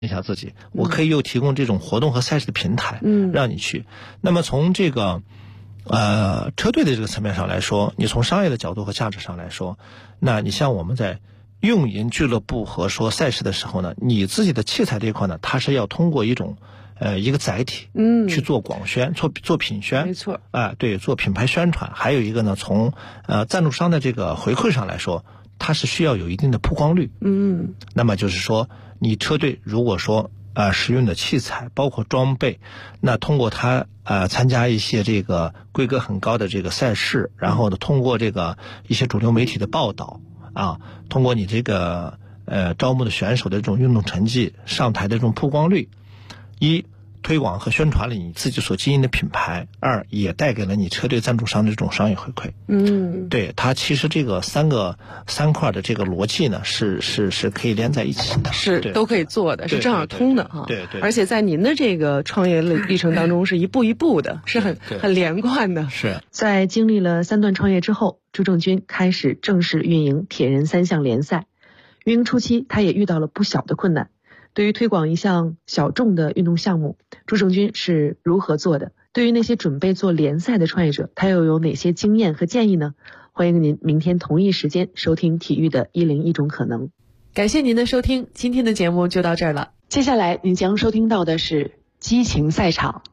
一下自己，我可以又提供这种活动和赛事的平台，让你去。那么从这个车队的这个层面上来说，你从商业的角度和价值上来说，那你像我们在运营俱乐部和说赛事的时候呢，你自己的器材这一块呢，它是要通过一种一个载体，去做广宣，做品宣， 没错， 对，做品牌宣传。还有一个呢，从赞助商的这个回馈上来说，它是需要有一定的曝光率。那么就是说，你车队如果说使用的器材包括装备，那通过它参加一些这个规格很高的这个赛事，然后呢，通过这个一些主流媒体的报道通过你这个招募的选手的这种运动成绩，上台的这种曝光率，一推广和宣传了你自己所经营的品牌，二也带给了你车队赞助商的这种商业回馈。对，它其实这个三块的这个逻辑呢，是可以连在一起的， 是都可以做的，是正好通的哈。 对， 而且在您的这个创业历程当中，是一步一步的，是很连贯的。 是在经历了3段创业之后，朱正军开始正式运营铁人3项联赛。运营初期，他也遇到了不小的困难。对于推广一项小众的运动项目，朱正军是如何做的？对于那些准备做联赛的创业者，他又有哪些经验和建议呢？欢迎您明天同一时间收听体育的101种可能。感谢您的收听，今天的节目就到这儿了。接下来您将收听到的是激情赛场。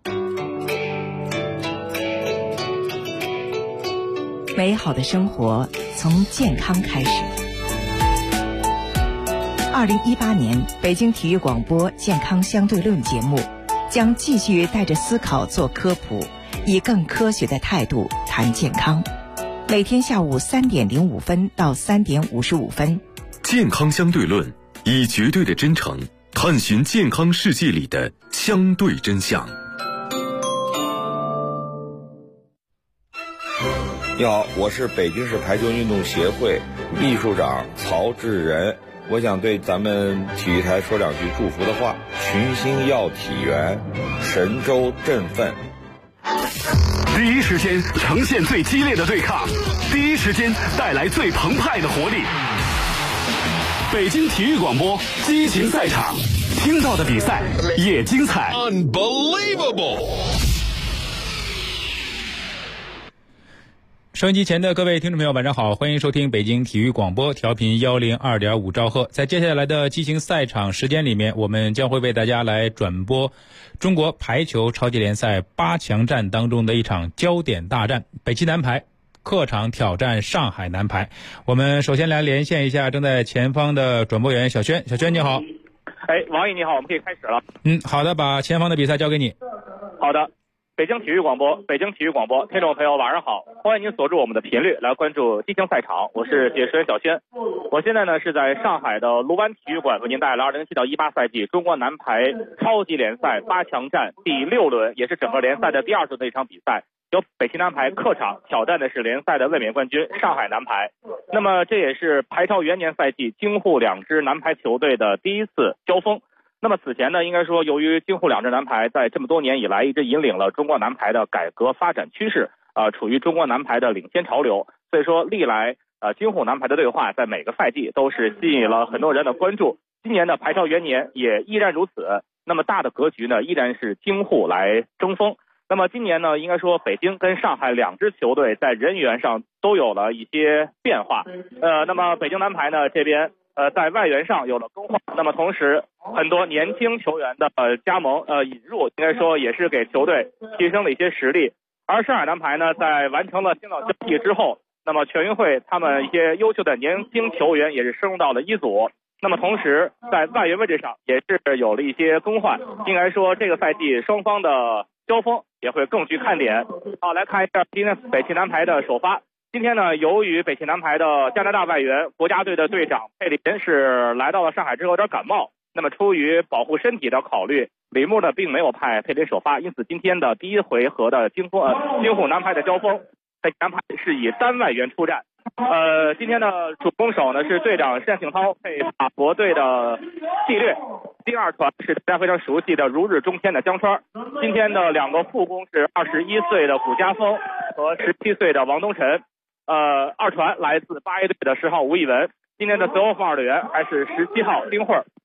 美好的生活从健康开始。2018年北京体育广播健康相对论节目将继续带着思考做科普，以更科学的态度谈健康。每天下午3点05分到3点55分。 健康相对论，以绝对的真诚探寻健康世界里的相对真相。 你好，我是北京市排球运动协会秘书长曹志仁。我想对咱们体育台说2句祝福的话：群星耀体圆，神州振奋。 第一时间呈现最激烈的对抗，第一时间带来最澎湃的活力。北京体育广播激情赛场，听到的比赛也精彩。 Unbelievable！ 收音机前的各位听众朋友晚上好，欢迎收听北京体育广播调频102.5兆赫。在接下来的激情赛场时间里面，我们将会为大家来转播中国排球超级联赛8强战当中的一场焦点大战，北汽男排客场挑战上海男排。我们首先来连线一下正在前方的转播员小轩。小轩你好。 王毅你好，我们可以开始了。 好的，把前方的比赛交给你。 好的，北京体育广播，听众朋友晚上好，欢迎您锁住我们的频率来关注激情赛场，我是解说员小轩。我现在呢是在上海的卢湾体育馆，为您带来了2017到18赛季中国男排超级联赛8强战第6轮，也是整个联赛的第2轮的一场比赛，由北汽男排客场挑战的是联赛的卫冕冠军上海男排。那么这也是排超元年赛季京沪2支男排球队的第一次交锋。那么此前呢，应该说由于京沪2支男排在这么多年以来一直引领了中国男排的改革发展趋势，处于中国男排的领先潮流，所以说历来京沪男排的对话在每个赛季都是吸引了很多人的关注。今年的排超元年也依然如此，那么大的格局呢依然是京沪来争锋。那么今年呢，应该说北京跟上海2支球队在人员上都有了一些变化。那么北京男排呢这边在外援上有了更换，那么同时很多年轻球员的加盟引入，应该说也是给球队提升了一些实力。而上海男排呢，在完成了青岛交易之后，那么全运会他们一些优秀的年轻球员也是升入到了1组。那么同时在外援位置上也是有了一些更换，应该说这个赛季双方的交锋也会更具看点。好，来看一下今天北汽男排的首发。今天呢，由于北汽男排的加拿大外援国家队的队长佩林是来到了上海之后有点感冒，那么出于保护身体的考虑，李木呢并没有派佩林首发，因此今天的第1回合的京沪男排的交锋，北汽男排是以单外援出战。今天的主攻手呢是队长单庆涛配法国队的纪略，第2传是大家非常熟悉的如日中天的江川。今天的2个副攻是21岁的古家峰和17岁的王东晨。2传来自8A队的10号吴亦文，今天的择偶锋2队员还是17号丁慧。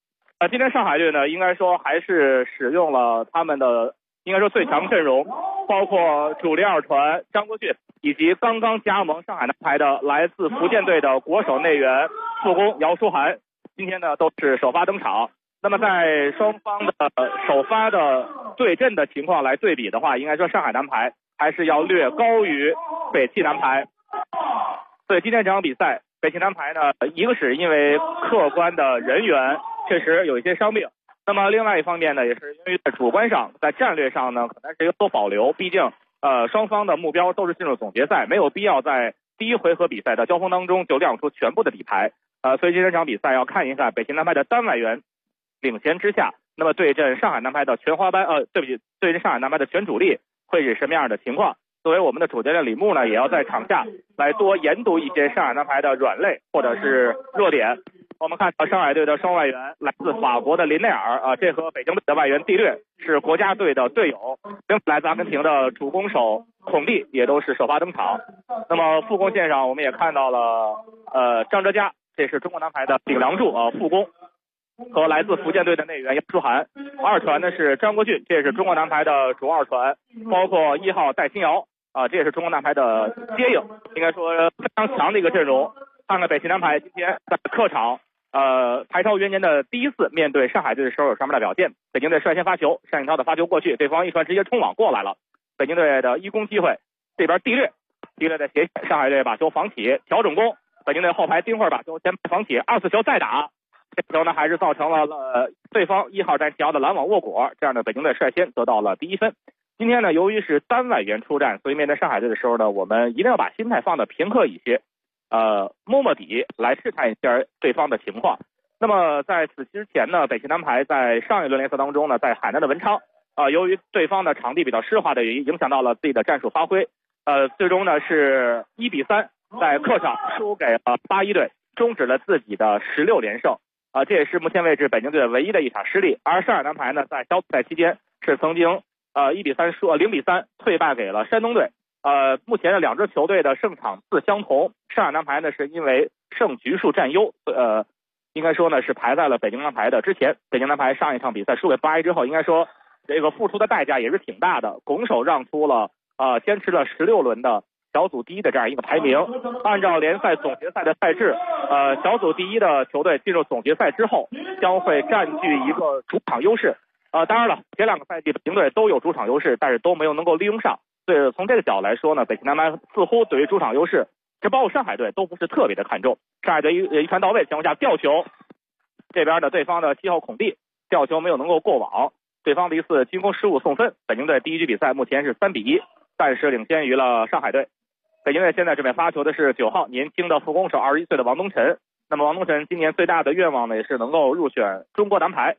今天上海队呢，应该说还是使用了他们的应该说最强阵容，包括主力二传张国俊，以及刚刚加盟上海男排的来自福建队的国手内援副攻姚书涵，今天呢都是首发登场。那么在双方的首发的对阵的情况来对比的话，应该说上海男排还是要略高于北汽男排。所以今天这场比赛，北汽男排呢，一个是因为客观的人员确实有一些伤病，那么另外一方面呢，也是因为在主观上，在战略上呢，可能是有所保留。毕竟双方的目标都是进入总决赛，没有必要在第一回合比赛的交锋当中就亮出全部的底牌。所以今天这场比赛要看一下北汽男排的单外援领衔之下，那么对阵上海男排的全华班对阵上海男排的全主力会是什么样的情况？作为我们的主教练李牧呢，也要在场下来多研读一些上海男排的软肋或者是弱点。我们看到上海队的双外援来自法国的林内尔这和北京队的外援蒂略是国家队的队友，来自阿根廷的主攻手孔蒂也都是首发登场。那么副攻线上我们也看到了张哲嘉，这是中国男排的顶梁柱副攻，和来自福建队的内援姚书涵。二传呢是张国俊，这也是中国男排的主二传，包括1号戴新瑶这也是中国男排的接应，应该说非常强的一个阵容。看看北汽男排今天在客场台超元年的第一次面对上海队的时候有什么样的表现。北京队率先发球，单霁涛的发球过去，对方一传直接冲网过来了，北京队的一攻机会，这边蒂略在斜线，上海队把球防起，调整攻，北京队后排丁慧把球前排防起，2次球再打，这球呢还是造成了对方1号戴新瑶的拦网握果，这样的北京队率先得到了第一分。今天呢，由于是单外援出战，所以面对上海队的时候呢，我们一定要把心态放得平和一些，摸底来试探一下对方的情况。那么在此之前呢，北汽男排在上一轮联赛当中呢，在海南的文昌由于对方的场地比较湿滑的原因，影响到了自己的战术发挥，最终呢是1-3在客场输给了81队，终止了自己的16连胜。这也是目前为止北京队唯一的一场失利。而上海男排呢，在小组赛期间是曾经0-3退败给了山东队。目前的两支球队的胜场次相同，上海男排呢是因为胜局数占优，应该说呢是排在了北京男排的之前。北京男排上一场比赛输给81之后，应该说这个付出的代价也是挺大的，拱手让出了坚持了16轮的小组第一的这样一个排名。按照联赛总决赛的赛制，小组第一的球队进入总决赛之后将会占据一个主场优势。当然了，前两个赛季北京队都有主场优势，但是都没有能够利用上。所以从这个角度来说呢，北汽男排似乎对于主场优势，这包括上海队都不是特别的看重。上海队一传到位情况下吊球，这边的对方的7号孔蒂吊球没有能够过网，对方的一次进攻失误送分。北京队第一局比赛目前是3-1，暂时领先于了上海队。北京队现在这边发球的是9号年轻的副攻手21岁的王东晨。那么王东晨今年最大的愿望呢，也是能够入选中国男排。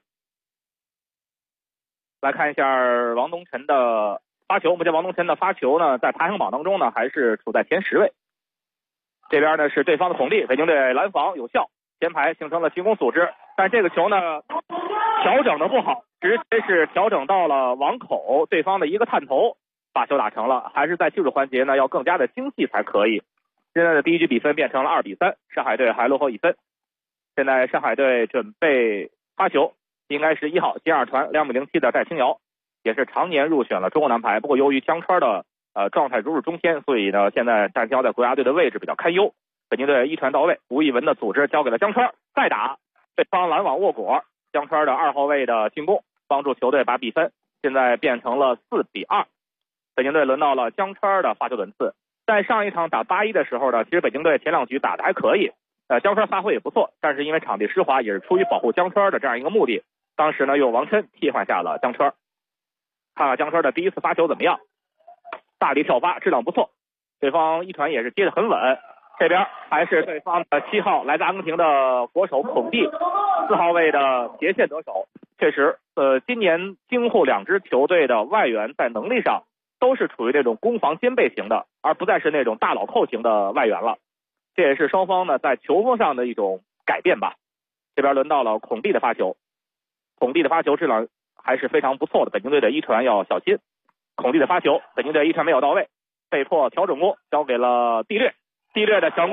来看一下王东晨的发球，目前王东晨的发球呢，在排行榜当中呢，还是处在前10位。这边呢是对方的孔蒂，北京队拦防有效，前排形成了进攻组织，但这个球呢调整的不好，直接是调整到了网口，对方的一个探头把球打成了，还是在技术环节呢要更加的精细才可以。现在的第一局比分变成了2-3，上海队还落后1分。现在上海队准备发球，应该是1号接二传2-07的戴清瑶，也是常年入选了中国男排，不过由于江川的状态如日中天，所以呢现在戴清瑶在国家队的位置比较堪忧。北京队一传到位，吴亦文的组织交给了江川，再打，对方拦网握果，江川的2号位的进攻帮助球队把比分现在变成了4-2。北京队轮到了江川的发球轮次。在上一场打81的时候呢，其实北京队前两局打得还可以，江川发挥也不错，但是因为场地湿滑，也是出于保护江川的这样一个目的，当时呢用王琛替换下了江川。看看江川的第一次发球怎么样，大力跳发，质量不错，对方一传也是接得很稳。这边还是对方的7号来自阿根廷的国手孔蒂，4号位的斜线得手。确实今年京沪两支球队的外援在能力上都是处于那种攻防兼备型的，而不再是那种大老扣型的外援了。这也是双方呢在球风上的一种改变吧。这边轮到了孔蒂的发球，孔蒂的发球质量还是非常不错的，北京队的一传要小心。孔蒂的发球，北京队一传没有到位，被迫调整攻交给了蒂略的强攻，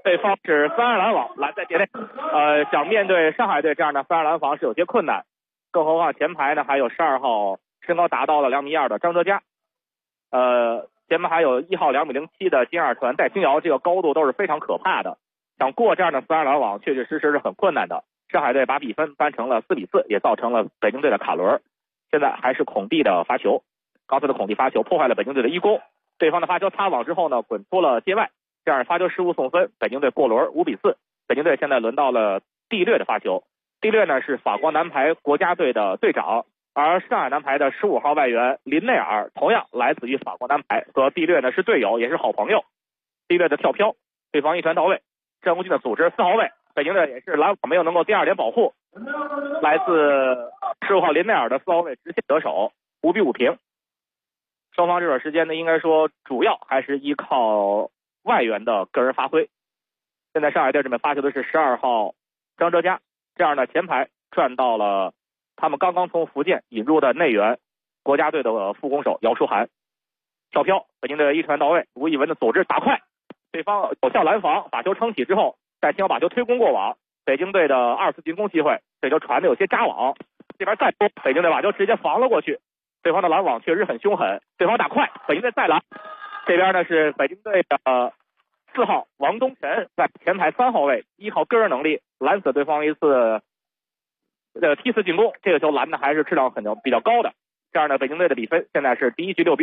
对方是3-2拦网拦在界内，想面对上海队这样的3-2拦防是有些困难，更何况前排呢还有12号身高达到了2.2米的张哲嘉，前排还有1号2.07米的金二传戴清瑶，这个高度都是非常可怕的，想过这样的3-2拦网确确实实是很困难的。上海队把比分扳成了4-4，也造成了北京队的卡轮。现在还是孔蒂的罚球，刚才的孔蒂罚球破坏了北京队的一攻，对方的发球擦网之后呢滚出了界外，这样发球失误送分，北京队过轮5-4。北京队现在轮到了蒂略的发球，蒂略呢是法国男排国家队的队长，而上海男排的15号外援林内尔同样来自于法国男排，和蒂略呢是队友也是好朋友。蒂略的跳飘，对方一传到位，张国俊的组织4号位，北京队也是拦网没有能够第二点保护，来自15号林内尔的4号位直线得手，5-5平。双方这段时间呢应该说主要还是依靠外援的个人发挥。现在上海队这边发球的是12号张哲嘉，这样的前排转到了他们刚刚从福建引入的内援国家队的副攻手姚书涵。跳飘，北京队一传到位，吴亦文的组织打快，对方有效拦防，把球撑起之后戴清瑶把球推攻过网，北京队的2次进攻机会，这球传的有些扎网，这边再攻，北京队把球直接防了过去，对方的拦网确实很凶狠，对方打快，北京队再拦，这边呢是北京队的4号王东晨在前排3号位，依靠个人能力拦死对方一次梯次进攻，这个球拦的还是质量比较高的。这样的北京队的比分现在是第一局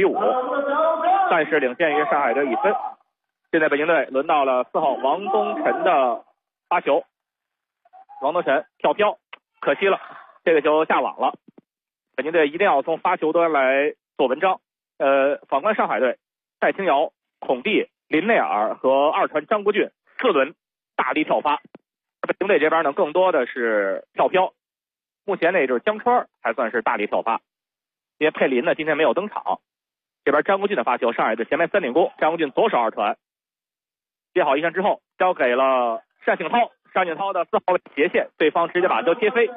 6-5，暂时领先于上海队1分。现在北京队轮到了4号王东晨的发球，王东晨跳飘，可惜了，这个球下网了。北京队一定要从发球端来做文章。反观上海队，戴清瑶、孔蒂、林内尔和二传张国俊4轮大力跳发，北京队这边呢更多的是跳飘。目前呢也就是江川还算是大力跳发，因为佩林呢今天没有登场。这边张国俊的发球，上海队前面3点攻，张国俊左手二传，接好一传之后交给了单景涛，单景涛的4号位斜线，对方直接把球接飞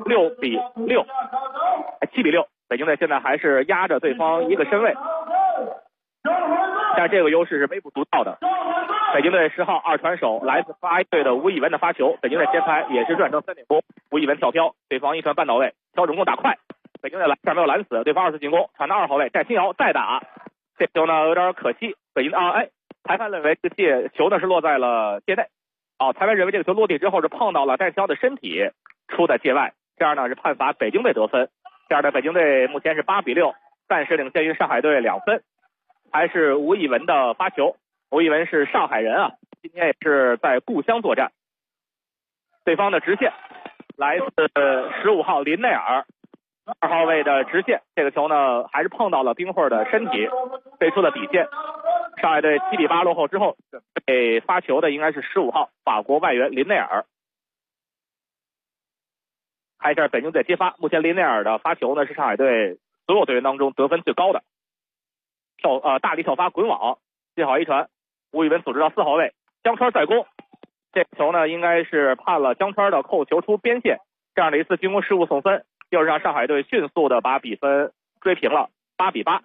，7-6，北京队现在还是压着对方一个身位，但这个优势是微不足道的。北京队10号二传手来自法乙队的吴亦文的发球，北京队前排也是转成3点攻，吴亦文跳飘，对方一传半到位，调整攻打快，北京队拦下没有拦死，对方2次进攻，传到2号位戴清瑶再打，这球呢有点可惜，北京裁判认为这个球呢是落在了界内，裁判认为这个球落地之后是碰到了戴清瑶的身体，出在界外，这样呢是判罚北京队得分。这样的北京队目前是8-6，暂时领先于上海队2分。还是吴亦文的发球，吴亦文是上海人啊，今天也是在故乡作战。对方的直线来自15号林内尔，2号位的直线，这个球呢还是碰到了丁慧的身体，飞出了底线。上海队7-8落后之后，被发球的应该是15号法国外援林内尔。看一下北京队接发，目前林内尔的发球呢是上海队所有队员当中得分最高的。大力跳发滚网，接好一传，吴亦文组织到4号位，江川再攻，这球呢应该是判了江川的扣球出边线，这样的一次进攻失误送分，又是让上海队迅速的把比分追平了8-8。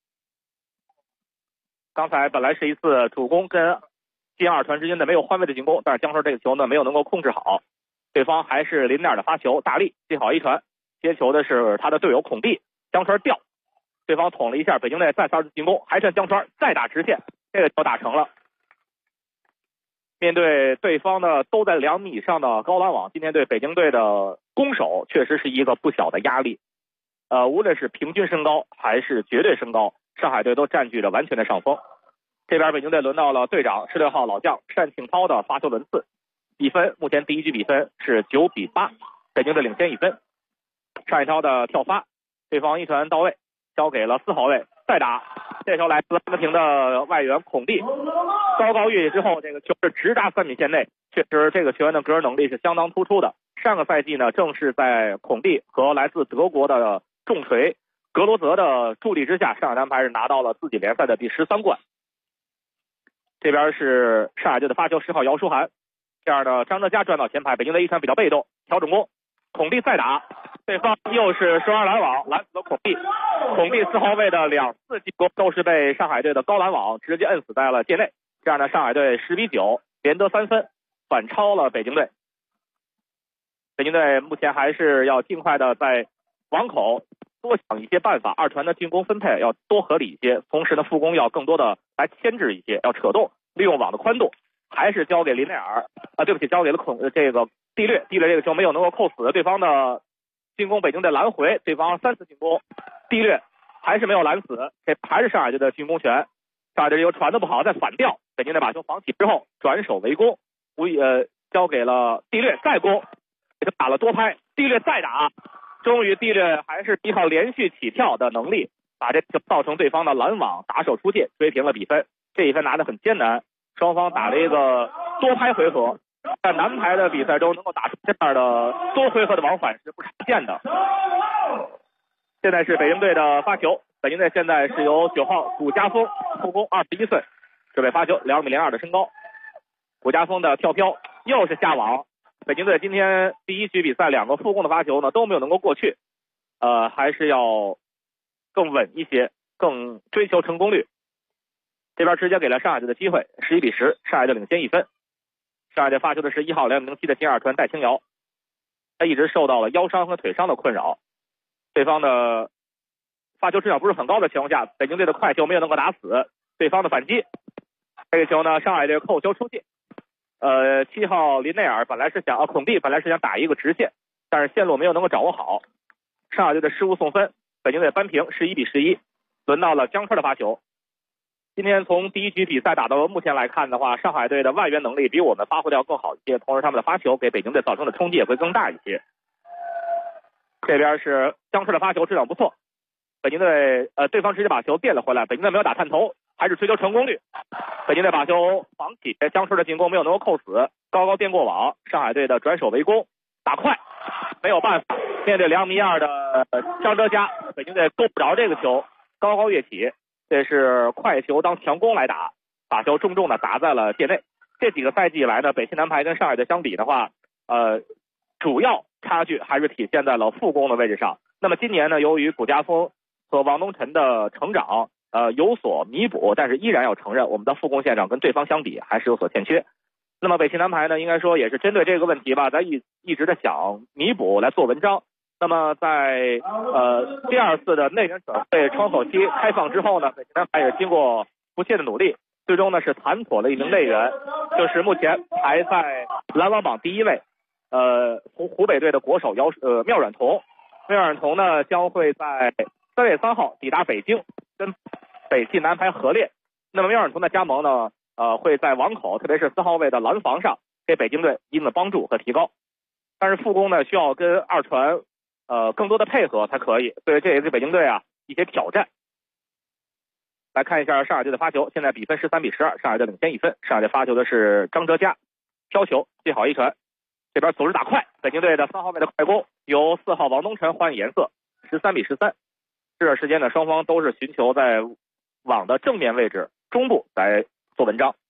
刚才本来是一次主攻跟金二传之间的没有换位的进攻，但是江川这个球呢没有能够控制好，对方还是林内尔的发球，大力接好一传，接球的是他的队友孔蒂，江川掉，对方捅了一下，北京队再3次进攻，还趁江川再打直线，这个球打成了。面对对方的都在2米以上的高拦网，今天对北京队的攻守确实是一个不小的压力。无论是平均身高还是绝对身高，上海队都占据着完全的上风。这边北京队轮到了队长16号老将单庆涛的发球轮次，比分目前第一局比分是9-8，北京队领先1分。单庆涛的跳发，对方一传到位，交给了4号位再打，这球来自阿根廷的外援孔蒂，高高跃起之后，这个球是直达3米线内，确实这个球员的个人能力是相当突出的。上个赛季呢，正是在孔蒂和来自德国的重锤格罗泽的助力之下，上海男排是拿到了自己联赛的第13冠。这边是上海队的发球10号姚书涵，这样的张哲嘉转到前排，北京队一传比较被动，调整攻，孔蒂再打，对方又是12拦网，拦死了孔蒂4号位的2次进攻都是被上海队的高拦网直接摁死在了界内，这样的上海队10-9 连得3分，反超了北京队。北京队目前还是要尽快的在网口多想一些办法，二传的进攻分配要多合理一些，同时呢副攻要更多的来牵制一些，要扯动，利用网的宽度，还是交给林内尔交给了这个蒂略这个球没有能够扣死对方的进攻，北京队拦回对方3次进攻，蒂略还是没有拦死，这还是上海队的进攻权。上海队又传的不好，再反掉，北京队把球防起之后转手围攻，交给了蒂略再攻，给他打了多拍，蒂略再打，终于蒂略还是依靠连续起跳的能力，把这就造成对方的拦网打手出界，追平了比分。这一分拿得很艰难，双方打了一个多拍回合，在男排的比赛中能够打出这样的多回合的往返是不常见的。现在是北京队的发球，北京队现在是由9号古家峰副攻21岁，准备发球，2.02米的身高。古家峰的跳飘又是下网，北京队今天第一局比赛2个副攻的发球呢都没有能够过去，还是要更稳一些，更追求成功率。这边直接给了上海队的机会，11-10，上海队领先1分。上海队发球的是1号207的新二传戴清瑶，他一直受到了腰伤和腿伤的困扰，对方的发球质量不是很高的情况下，北京队的快球没有能够打死对方的反击。这个球呢，上海队扣球出界。7号林内尔孔蒂本来是想打一个直线，但是线路没有能够掌握好，上海队的失误送分，北京队扳平11-11。轮到了江川的发球。今天从第一局比赛打到目前来看的话，上海队的外援能力比我们发挥的要更好一些，同时他们的发球给北京队造成的冲击也会更大一些。这边是江川的发球质量不错，北京队对方直接把球垫了回来，北京队没有打探头，还是追求成功率。北京队把球防起，江川的进攻没有能够扣死，高高垫过网，上海队的转手围攻打快，没有办法，面对2.2米的张哲嘉，北京队够不着这个球，高高跃起，这是快球当强攻来打，把球重重的打在了界内。这几个赛季以来呢，北汽男排跟上海队相比的话，主要差距还是体现在了副攻的位置上。那么今年呢，由于古家峰和王东晨的成长有所弥补，但是依然要承认我们的副攻线上跟对方相比还是有所欠缺。那么北汽男排呢，应该说也是针对这个问题吧，咱一直在想弥补来做文章。那么在第2次的内援转会窗口期开放之后呢，北汽男排也经过不懈的努力，最终呢是谈妥了一名内援，就是目前排在篮网榜第1位湖北队的国手缪阮彤。缪阮彤呢将会在3月3号抵达北京，跟北汽男排合练。那么缪阮彤的加盟呢会在网口，特别是4号位的拦防上给北京队一定的帮助和提高。但是副攻呢需要跟二传更多的配合才可以，所以这也是北京队一些挑战。来看一下上海队的发球，现在比分13-12，上海队领先1分。上海队发球的是张哲嘉，飘球最好一传，这边组织打快，北京队的3号位的快攻由4号王东晨换颜色，13-13。这段时间呢，双方都是寻求在网的正面位置中部来做文章。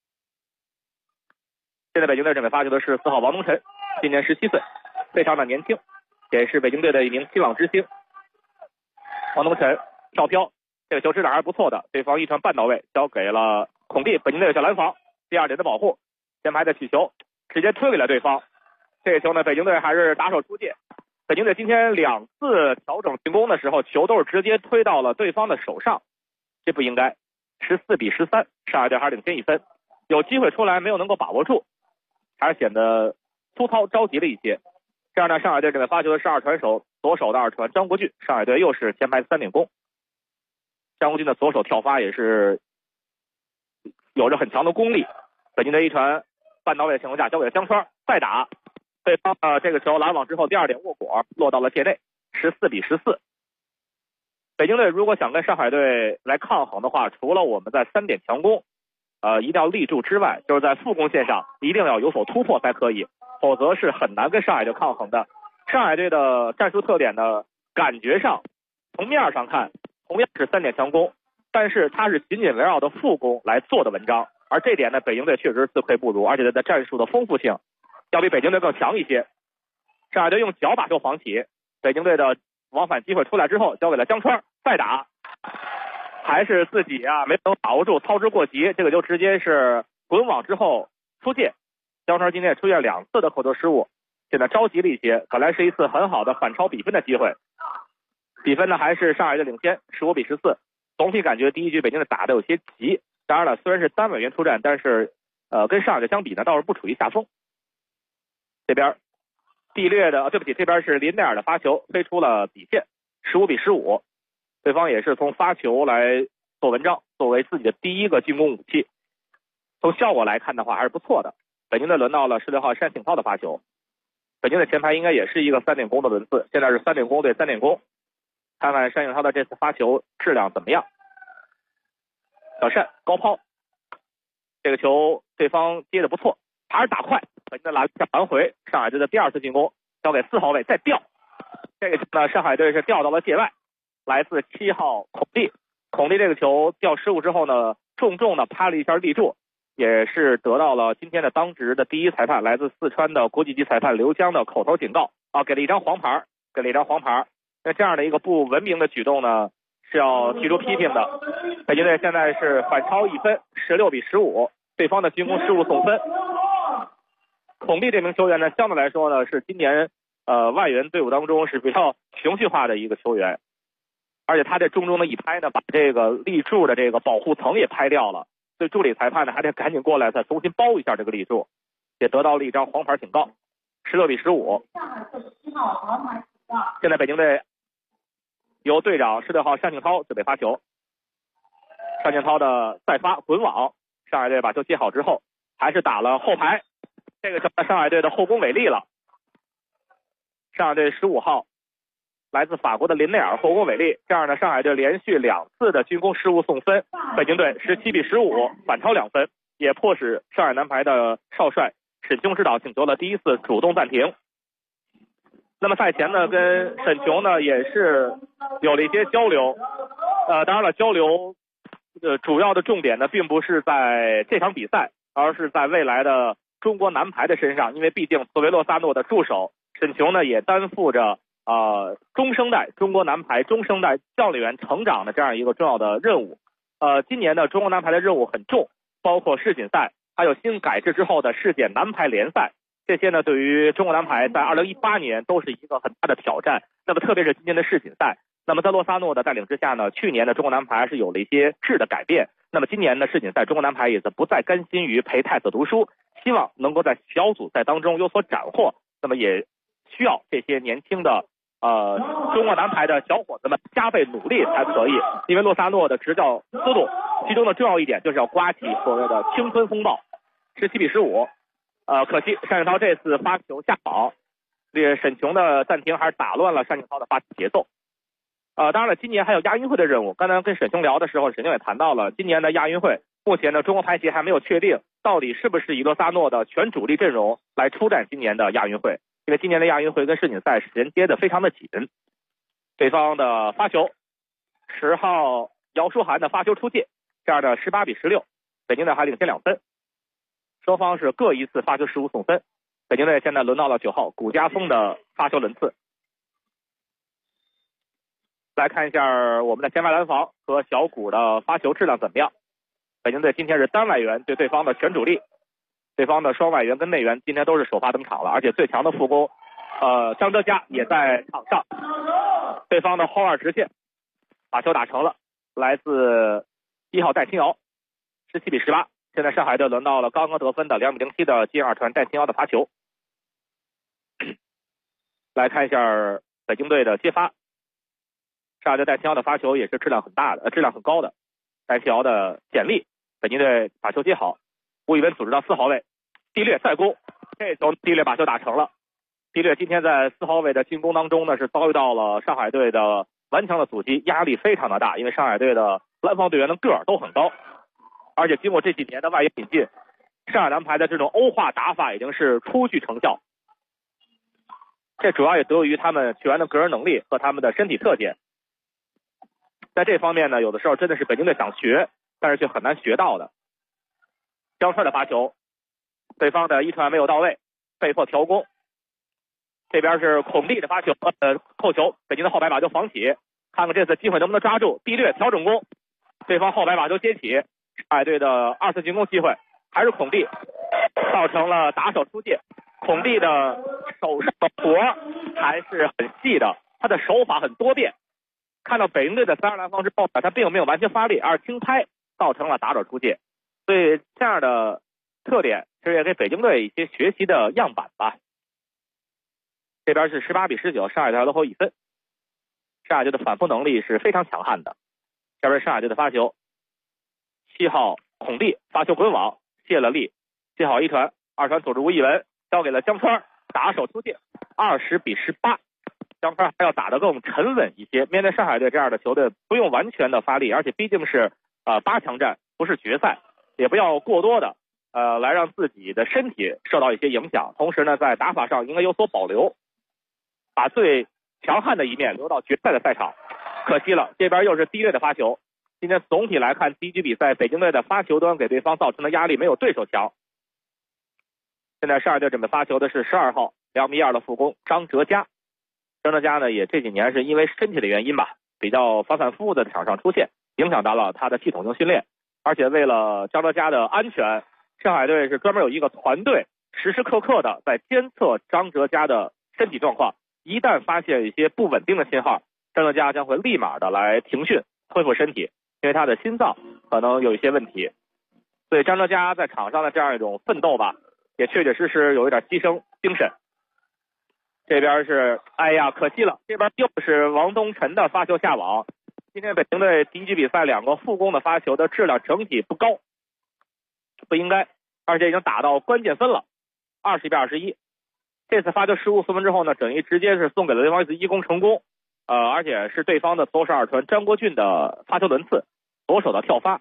现在北京队准备发球的是4号王东晨，今年17岁，非常的年轻，也是北京队的一名新浪之星。王东晨跳飘，这个球质量还是不错的，对方一传半到位，交给了孔蒂，北京队有小拦防，第2点的保护，前排的起球直接推给了对方。这个球呢，北京队还是打手出界。北京队今天2次调整进攻的时候，球都是直接推到了对方的手上，这不应该。14-13，上海队还是领先1分，有机会出来没有能够把握住，还是显得粗糙着急了一些。这样呢，上海队这边发球的是二传手，左手的二传张国俊，上海队又是前排3点攻。张国俊的左手跳发也是有着很强的功力，北京队一传半到位的情况下交给了江川，再打对方这个球拦网之后，第2点握果落到了界内，14-14。北京队如果想跟上海队来抗衡的话，除了我们在3点强攻一定要立住之外，就是在副攻线上一定要有所突破才可以，否则是很难跟上海队抗衡的。上海队的战术特点呢，感觉上从面上看同样是3点强攻，但是它是紧紧围绕着副攻来做的文章，而这点呢，北京队确实自愧不如，而且它的战术的丰富性要比北京队更强一些。上海队用脚把球防起，北京队的往返机会出来之后交给了江川，再打还是自己没能把握住，操之过急，这个就直接是滚网之后出界，江川今天也出现2次的口球失误，现在着急了一些，本来是一次很好的反超比分的机会。比分呢还是上海队领先15比14。总体感觉第一局北京队打的有些急，当然了，虽然是3委员出战，但是跟上海队相比呢倒是不处于下风。这边蒂略的这边是林内尔的发球飞出了底线，15比15。对方也是从发球来做文章，作为自己的第一个进攻武器，从效果来看的话还是不错的。北京队轮到了16号单庆涛的发球，北京的前排应该也是一个3点攻的轮次，现在是3点攻对3点攻，看看单庆涛的这次发球质量怎么样。小单高抛，这个球对方接的不错，还是打快，北京队来挽回上海队的第2次进攻，交给4号位再吊，这个呢上海队是吊到了界外，来自7号孔蒂这个球吊失误之后呢，重重的拍了一下立柱，也是得到了今天的当值的第一裁判来自四川的国际级裁判刘江的口头警告啊，给了一张黄牌。那这样的一个不文明的举动呢，是要提出批评的。北京队现在是反超1分，16比15，对方的进攻失误送分。孔蒂这名球员呢，相对来说呢是今年外援队伍当中是比较情绪化的一个球员，而且他这重重的一拍呢，把这个立柱的这个保护层也拍掉了，所以助理裁判呢还得赶紧过来再重新包一下这个立柱，也得到了一张黄牌警告，16比15。现在北京队由队长16号单庆涛准备发球，单庆涛的再发滚网，上海队把球接好之后还是打了后排，这个成了上海队的后宫伟力了。上海队15号来自法国的林内尔后宫伟力，这样呢上海队连续2次的进攻失误送分，北京队17比15反超2分，也迫使上海男排的少帅沈琼指导请求了第1次主动暂停。那么赛前呢跟沈琼呢也是有了一些交流，当然了交流主要的重点呢并不是在这场比赛，而是在未来的中国男排的身上，因为毕竟作为洛萨诺的助手，沈琼呢也担负着中生代中国男排中生代教练员成长的这样一个重要的任务。今年的中国男排的任务很重，包括世锦赛，还有新改制之后的世界男排联赛，这些呢对于中国男排在2018年都是一个很大的挑战。那么特别是今年的世锦赛，那么在洛萨诺的带领之下呢，去年的中国男排是有了一些质的改变，那么今年的世锦赛中国男排也是不再甘心于陪太子读书，希望能够在小组赛当中有所斩获，那么也需要这些年轻的中国男排的小伙子们加倍努力才可以，因为洛萨诺的执教思路其中的重要一点就是要刮起所谓的青春风暴。17比15，可惜单庆涛这次发球下好，这沈琼的暂停还是打乱了单庆涛的发球节奏。当然了，今年还有亚运会的任务，刚才跟沈琼聊的时候，沈琼也谈到了今年的亚运会，目前呢中国排协还没有确定到底是不是以洛萨诺的全主力阵容来出战今年的亚运会，因为今年的亚运会跟世锦赛时间接的非常的紧。对方的发球10号姚舒涵的发球出界，这样的18比16，北京队还领先2分，双方是各1次发球失误送分。北京队现在轮到了9号古家峰的发球轮次。来看一下我们的前排拦防和小古的发球质量怎么样。北京队今天是单外援对对方的全主力，对方的双外援跟内援今天都是首发登场了，而且最强的副攻张哲嘉也在场上。对方的后二直线把球打成了，来自1号戴清瑶，17比18。现在上海队轮到了刚刚得分的2比07的金二传戴清瑶的发球。来看一下北京队的接发，上海队戴清瑶的发球也是质量很高的，戴清瑶的简历，北京队把球接好，吴宇文组织到4号位，蒂略再攻，这球蒂略把球打成了。蒂略今天在4号位的进攻当中呢，是遭遇到了上海队的顽强的阻击，压力非常的大，因为上海队的拦防队员的个儿都很高，而且经过这几年的外援引进，上海男排的这种欧化打法已经是初具成效，这主要也得益于他们球员的个人能力和他们的身体特点。在这方面呢，有的时候真的是北京队想学，但是却很难学到的。江川的发球，对方的一传没有到位，被迫调攻。这边是孔蒂的发球，扣球，北京的后排把球防起，看看这次机会能不能抓住。蒂略调整攻，对方后排把球接起，上海队的2次进攻机会还是孔蒂， 造成了打手出界。孔蒂的手上的活还是很细的，他的手法很多变。看到北京队的3人拦防之后呢，他并没有完全发力，而是轻拍，造成了打手出界。所以这样的特点其实也给北京队一些学习的样板吧。这边是18-19，上海队落后1分。上海队的反扑能力是非常强悍的。这边上海队的发球，7号孔蒂发球滚网，卸了力，接好一传，二传组织吴亦文交给了江川，打手出界，20-18。江川还要打得更沉稳一些。面对上海队这样的球队，不用完全的发力，而且毕竟是8强战，不是决赛，也不要过多的来让自己的身体受到一些影响。同时呢，在打法上应该有所保留，把最强悍的一面留到决赛的赛场。可惜了，这边又是低位的发球。今天总体来看，第一局比赛北京队的发球端给对方造成的压力没有对手强。现在上海队准备发球的是12号2米2的副攻张哲嘉。张哲嘉呢，也这几年是因为身体的原因吧，比较反反复复的场上出现，影响到了他的系统性训练。而且为了张哲嘉的安全，上海队是专门有一个团队时时刻刻的在监测张哲嘉的身体状况。一旦发现一些不稳定的信号，张哲嘉将会立马的来停训恢复身体，因为他的心脏可能有一些问题。所以张哲嘉在场上的这样一种奋斗吧，也确确实实有一点牺牲精神。这边是可惜了，这边又是王东晨的发球下网。今天北京队第一局比赛2个副攻的发球的质量整体不高，不应该，而且已经打到关键分了，20-21。这次发球失误4分之后呢，整一直接是送给了对方一次1攻成功，而且是对方的左手二传张国俊的发球轮次，左手的跳发。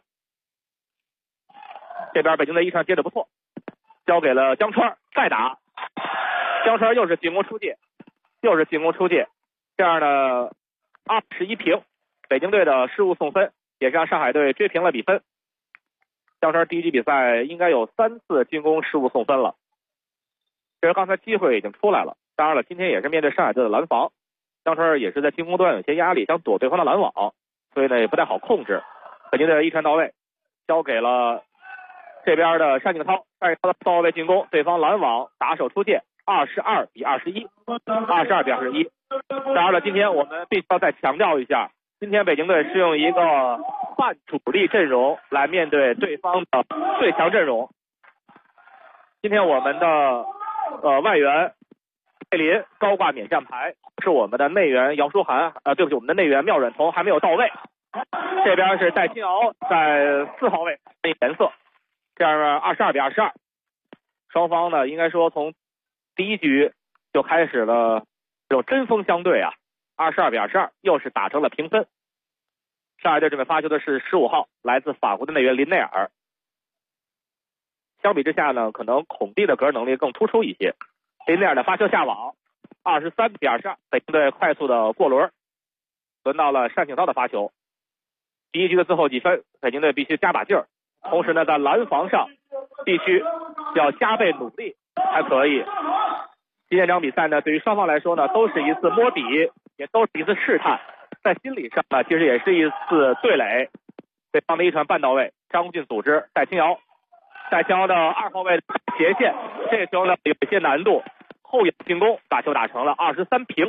这边北京队一传接的不错，交给了江川，再打，江川又是进攻出界，这样的21平。北京队的失误送分，也是让上海队追平了比分。江川第一局比赛应该有3次进攻失误送分了。其实刚才机会已经出来了，当然了，今天也是面对上海队的拦防，江川也是在进攻端有些压力，想躲对方的拦网，所以呢也不太好控制。北京队一传到位，交给了这边的单景涛的到位进攻，对方拦网打手出界，22-21。当然了，今天我们必须要再强调一下，今天北京队是用一个半主力阵容来面对对方的最强阵容。今天我们的外援佩林高挂免战牌，是我们的内援姚书涵，我们的内援廖阮彤还没有到位。这边是戴金鳌在4号位颜色，这样22-22。双方呢，应该说从第一局就开始了这种针锋相对啊，22-22，又是打成了平分。上海队准备发球的是15号来自法国的内援林内尔。相比之下呢，可能孔蒂的个人能力更突出一些。林内尔的发球下网，23-22，北京队快速的过轮，轮到了单景涛的发球。第一局的最后几分，北京队必须加把劲儿，同时呢，在拦防上必须要加倍努力才可以。今天这场比赛呢，对于双方来说呢，都是一次摸底，也都是一次试探，在心理上呢，其实也是一次对垒。对方的一传半到位，张国俊组织戴金鳌的2号位斜线，这个球呢有一些难度，后仰进攻把球打成了23平。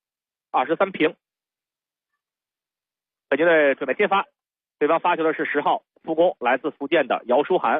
北京队准备接发，对方发球的是10号副攻来自福建的姚书涵。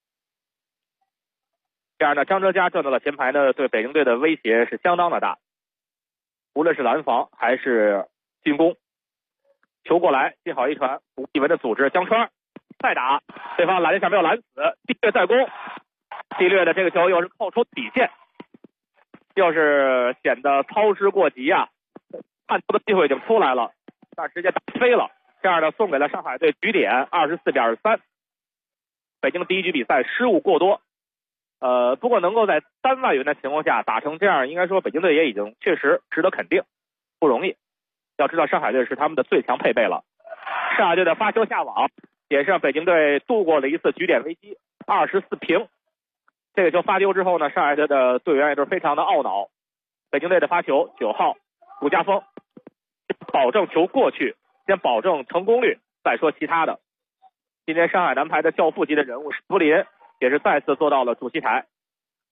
这样呢，张哲嘉站到了前排呢，对北京队的威胁是相当的大，无论是拦防还是进攻。球过来，接好一传，吴亦文的组织，江川再打，对方拦上没有拦死，地略再攻，地略的这个球又是扣出底线，又是显得操之过急啊！看球的机会已经出来了，但直接打飞了，这样呢送给了上海队局点24-23。北京第一局比赛失误过多，不过能够在3外援的情况下打成这样，应该说北京队也已经确实值得肯定，不容易。要知道上海队是他们的最强配备了。上海队的发球下网也是让北京队度过了一次局点危机，24平。这个球发丢之后呢，上海队的队员也都是非常的懊恼。北京队的发球9号古家峰，保证球过去，先保证成功率，再说其他的。今天上海男排的教父级的人物石福林也是再次坐到了主席台，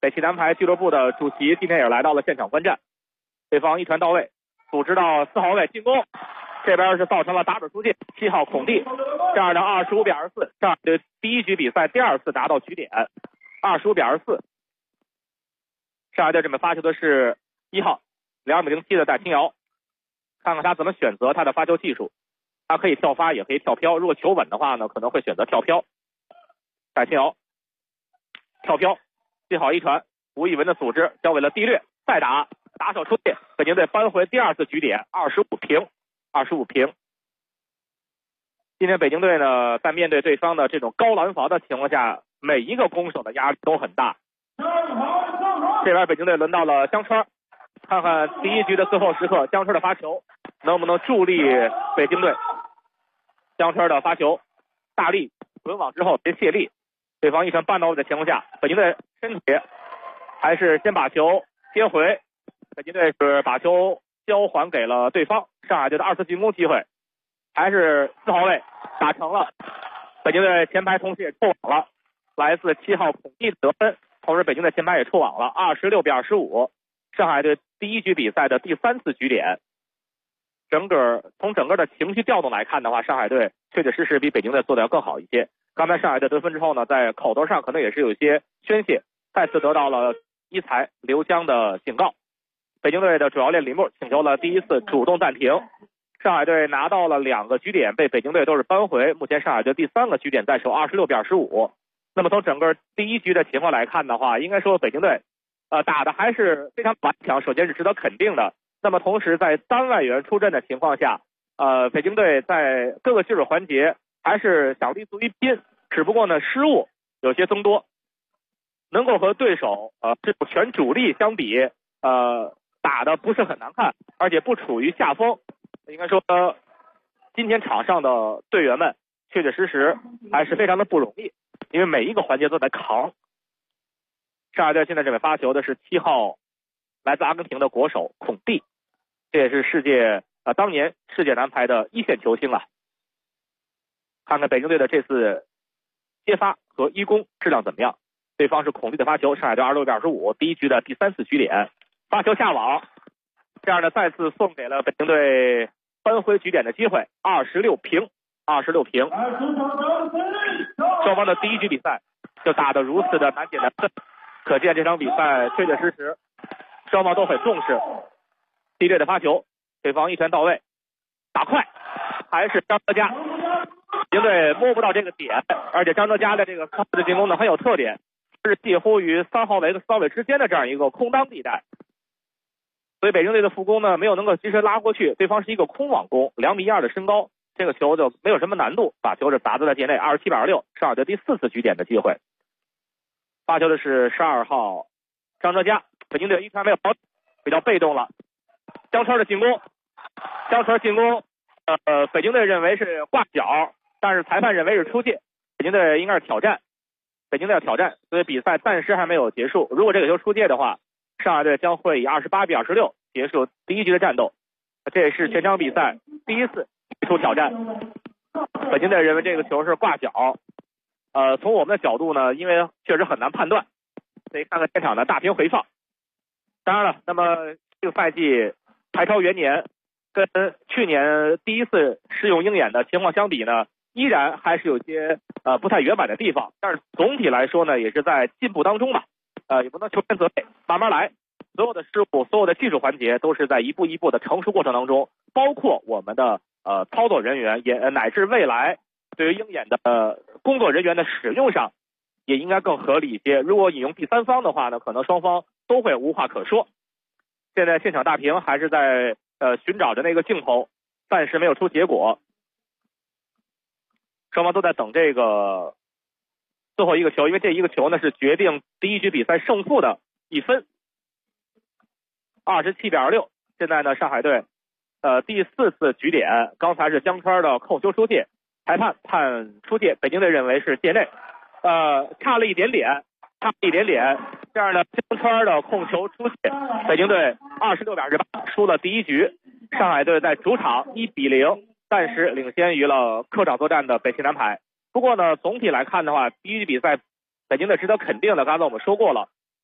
北汽南排俱乐部的主席今天也来到了现场观战。对方一传到位，组织到4号位进攻，这边是造成了打准出界，7号孔蒂，这样的25-24，上海队第一局比赛第2次达到局点，25-24。上海队这边发球的是1号2.07米的戴清瑶，看看他怎么选择他的发球技术，他可以跳发也可以跳飘，如果球稳的话呢，可能会选择跳飘。戴清瑶跳飘，最好一传，吴亦文的组织交给了地略，再打手出界，北京队扳回第2次局点，25平。今天北京队呢，在面对对方的这种高拦防的情况下，每一个攻守的压力都很大。这边北京队轮到了江川，看看第一局的最后时刻，江川的发球能不能助力北京队。江川的发球大力滚网之后别卸力，对方一传半到位的情况下，北京队身体还是先把球接回，北京队是把球交还给了对方。上海队的2次进攻机会还是4号位打成了，北京队前排同时也触网了，来自7号孔蒂的得分，同时北京队前排也触网了，26-25。上海队第一局比赛的第3次局点。从整个的情绪调动来看的话，上海队确确实实比北京队做的要更好一些。刚才上海队得分之后呢，在口头上可能也是有一些宣泄，再次得到了一裁刘江的警告。北京队的主教练李牧请求了第1次主动暂停。上海队拿到了2个局点，被北京队都是扳回。目前上海队第3个局点在手，26-25。那么从整个第一局的情况来看的话，应该说北京队打的还是非常顽强，首先是值得肯定的。那么同时在3外援出阵的情况下，北京队在各个技术环节还是想立足于拼，只不过呢失误有些增多，能够和对手这种全主力相比，打的不是很难看，而且不处于下风。应该说今天场上的队员们确确实实还是非常的不容易，因为每一个环节都在扛。上海队现在这边发球的是7号来自阿根廷的国手孔蒂，这也是当年世界男排的1线球星啊。看看北京队的这次接发和一攻质量怎么样。对方是孔蒂的发球，上海队26-25，第一局的第3次局点，发球下网，这样呢再次送给了北京队扳回局点的机会，26平。双方的第一局比赛就打得如此的难解难分，可见这场比赛确确实实双方都很重视。地略的发球，对方一传到位，打快，还是张德佳。北京队摸不到这个点，而且张德佳的这个靠的进攻呢很有特点，是介乎于3号位和4号位之间的这样一个空当地带，所以北京队的副攻呢没有能够及时拉过去，对方是一个空网攻，2.1米的身高，这个球就没有什么难度，把球是砸在了界内，27-26，上海队第4次局点的机会。发球的是12号张哲佳，北京队一传没有跑，比较被动了。江川的进攻，北京队认为是挂角，但是裁判认为是出界，北京队应该是挑战，所以比赛暂时还没有结束。如果这个球出界的话，上海队将会以28-26结束第一局的战斗，这也是全场比赛第1次提出挑战。北京队认为这个球是挂角，从我们的角度呢，因为确实很难判断，所以看看现场的大屏回放。当然了，那么这个赛季排超元年跟去年第1次使用鹰眼的情况相比呢，依然还是有些不太圆满的地方，但是总体来说呢，也是在进步当中吧。也不能求全责备，慢慢来。所有的失误，所有的技术环节都是在一步一步的成熟过程当中，包括我们的操作人员，也乃至未来对于鹰眼的工作人员的使用上，也应该更合理一些。如果引用第三方的话呢，可能双方都会无话可说。现在现场大屏还是在寻找着那个镜头，暂时没有出结果，双方都在等这个最后一个球，因为这一个球呢是决定第一局比赛胜负的一分。27-26，现在呢上海队第4次局点，刚才是江川的扣球出界，裁判判出界，北京队认为是界内，差了一点点，这样呢江川的控球出界，北京队26-18输了第一局。上海队在主场1-0暂时领先于了客场作战的北汽南排。不过呢总体来看的话，第一局比赛北京队值得肯定的，刚才我们说过了，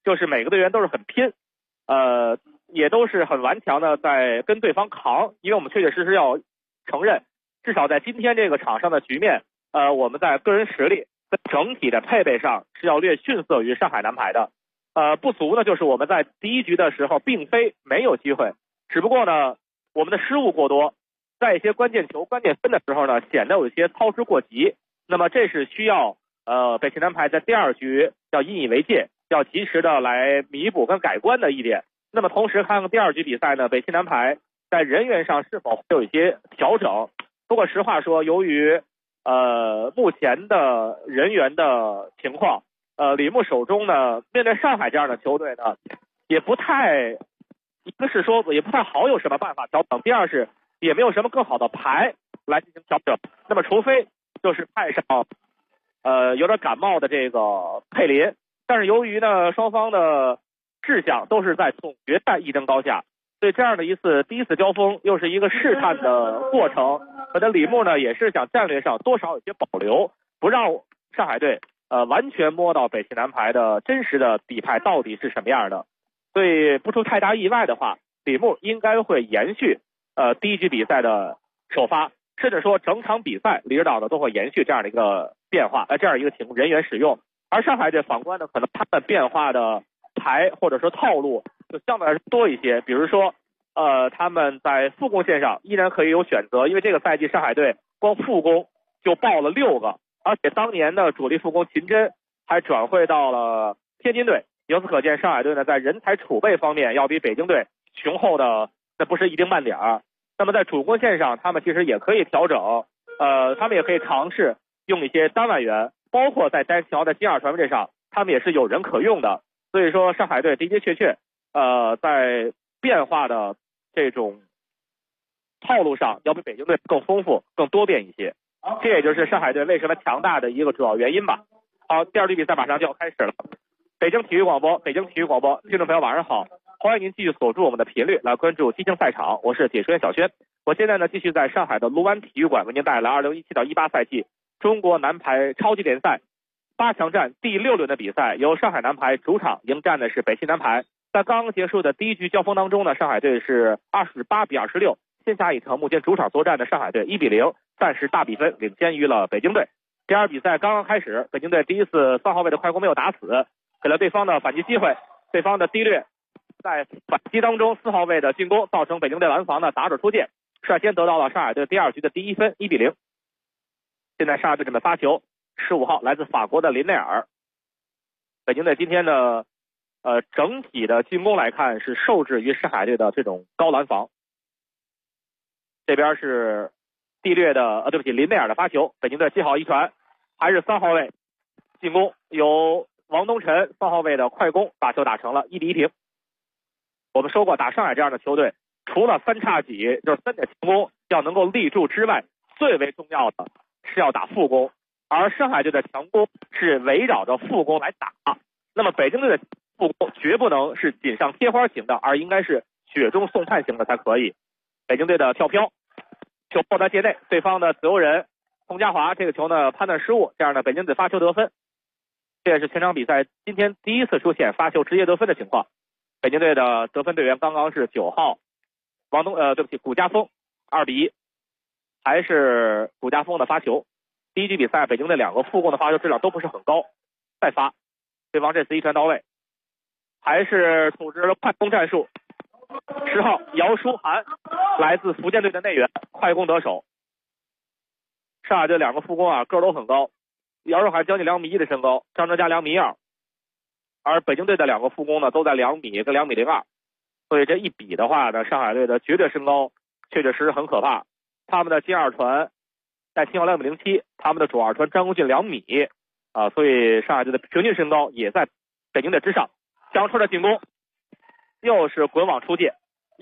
就是每个队员都是很拼，也都是很顽强的在跟对方扛，因为我们确确实实要承认，至少在今天这个场上的局面，我们在个人实力、在整体的配备上是要略逊色于上海男排的。不足呢，就是我们在第一局的时候并非没有机会，只不过呢，我们的失误过多，在一些关键球、关键分的时候呢，显得有一些操之过急。那么这是需要北京男排在第二局要引以为戒，要及时的来弥补跟改观的一点。那么同时看看第二局比赛呢，北京男排在人员上是否会有一些调整？不过实话说，由于目前的人员的情况，李木手中呢，面对上海这样的球队呢，也不太，一个是说也不太好有什么办法调整，第二是也没有什么更好的牌来进行调整。那么除非就是派上有点感冒的这个佩林，但是由于呢双方的志向都是在总决赛一争高下，所以这样的第一次交锋又是一个试探的过程。可能李木呢也是想战略上多少有些保留，不让上海队完全摸到北汽男排的真实的底牌到底是什么样的。所以不出太大意外的话，李木应该会延续第一局比赛的首发，甚至说整场比赛李指导呢都会延续这样的一个变化，这样一个人员使用。而上海队反观呢，可能他们变化的牌或者说套路就相对来说多一些，比如说他们在副攻线上依然可以有选择，因为这个赛季上海队光副攻就报了6个，而且当年的主力副攻秦真还转会到了天津队。由此可见，上海队呢在人才储备方面要比北京队雄厚的那不是一丁半点儿。那么在主攻线上，他们其实也可以调整，他们也可以尝试用一些单外援，包括在单桥的金二传位置上，他们也是有人可用的。所以说，上海队的确在变化的这种套路上，要比北京队更丰富、更多变一些。这也就是上海队为什么强大的一个主要原因吧。好，第二局比赛马上就要开始了。北京体育广播，听众朋友晚上好，欢迎您继续锁住我们的频率来关注激情赛场，我是解说员小轩。我现在呢继续在上海的卢湾体育馆为您带来2017到18赛季中国男排超级联赛8强战第6轮的比赛，由上海男排主场迎战的是北汽男排。在刚刚结束的第一局交锋当中呢，上海队是28-26先下一城，目前主场作战的上海队1-0暂时大比分领先于了北京队。第二比赛刚刚开始，北京队第一次3号位的快攻没有打死，给了对方的反击机会，对方的低略在反击当中4号位的进攻造成北京队拦防的打者出界，率先得到了上海队第二局的第1分，1-0。现在上海队准备发球，15号来自法国的林内尔。北京队今天的整体的进攻来看是受制于上海队的这种高拦防。这边是地略的林内尔的发球，北京队7号一传，还是3号位进攻，由王东晨4号位的快攻把球打成了1-1平。我们说过，打上海这样的球队，除了3叉戟就是3点进攻要能够立住之外，最为重要的是要打副攻，而上海队的强攻是围绕着副攻来打。那么北京队的副攻绝不能是锦上添花型的，而应该是雪中送炭型的才可以。北京队的跳飘球爆在界内，对方的自由人洪家华这个球呢判断失误，这样呢北京队发球得分。这也是全场比赛今天第一次出现发球直接得分的情况。北京队的得分队员刚刚是9号古家峰2-1，还是古家峰的发球。第一局比赛北京队2个副攻的发球质量都不是很高，再发，对方这次一传到位，还是组织了快攻战术。10号姚书涵来自福建队的内援，快攻得手。上海队2个副攻个都很高，姚书涵将近2.1米的身高，张哲嘉2.2米，而北京队的2个副攻呢都在2米跟2.02米，所以这一比的话呢，上海队的绝对身高确确实实很可怕。他们的金二传戴清瑶2.07米，他们的主二传张功俊2米所以上海队的平均身高也在北京队之上。江川的进攻又是滚网出界，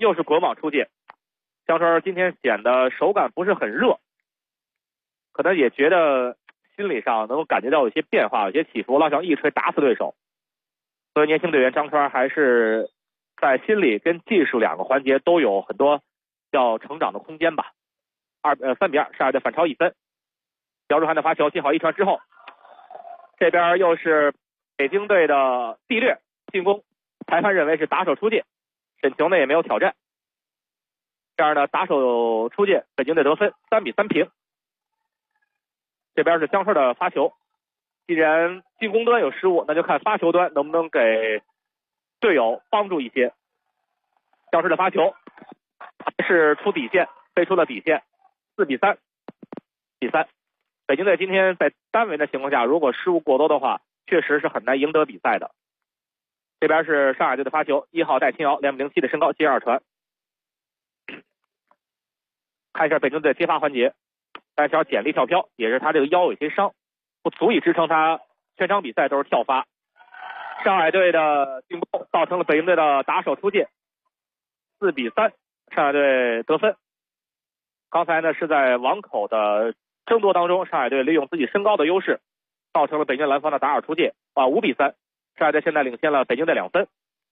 江川今天显得手感不是很热，可能也觉得心理上能够感觉到有些变化，有些起伏，老想一锤打死对手。所以年轻队员张川还是在心理跟技术2个环节都有很多要成长的空间吧。3-2，上海队反超1分。姚书涵的发球，7号一传之后，这边又是北京队的地略进攻，裁判认为是打手出界，沈琼呢也没有挑战。这样的打手出界，北京队得分3-3平。这边是江川的发球，既然进攻端有失误，那就看发球端能不能给队友帮助一些。江川的发球还是出底线，飞出了底线，4-3。北京队今天在单围的情况下，如果失误过多的话，确实是很难赢得比赛的。这边是上海队的发球，1号戴青瑶2.07的身高接二传。看一下北京队接发环节，戴青瑶简历跳飘，也是他这个腰有些伤，不足以支撑他全场比赛都是跳发。上海队的进攻造成了北京队的打手出界，4-3，上海队得分。刚才呢是在网口的争夺当中，上海队利用自己身高的优势，造成了北京蓝方的打手出界，5-3，上海队现在领先了北京队2分。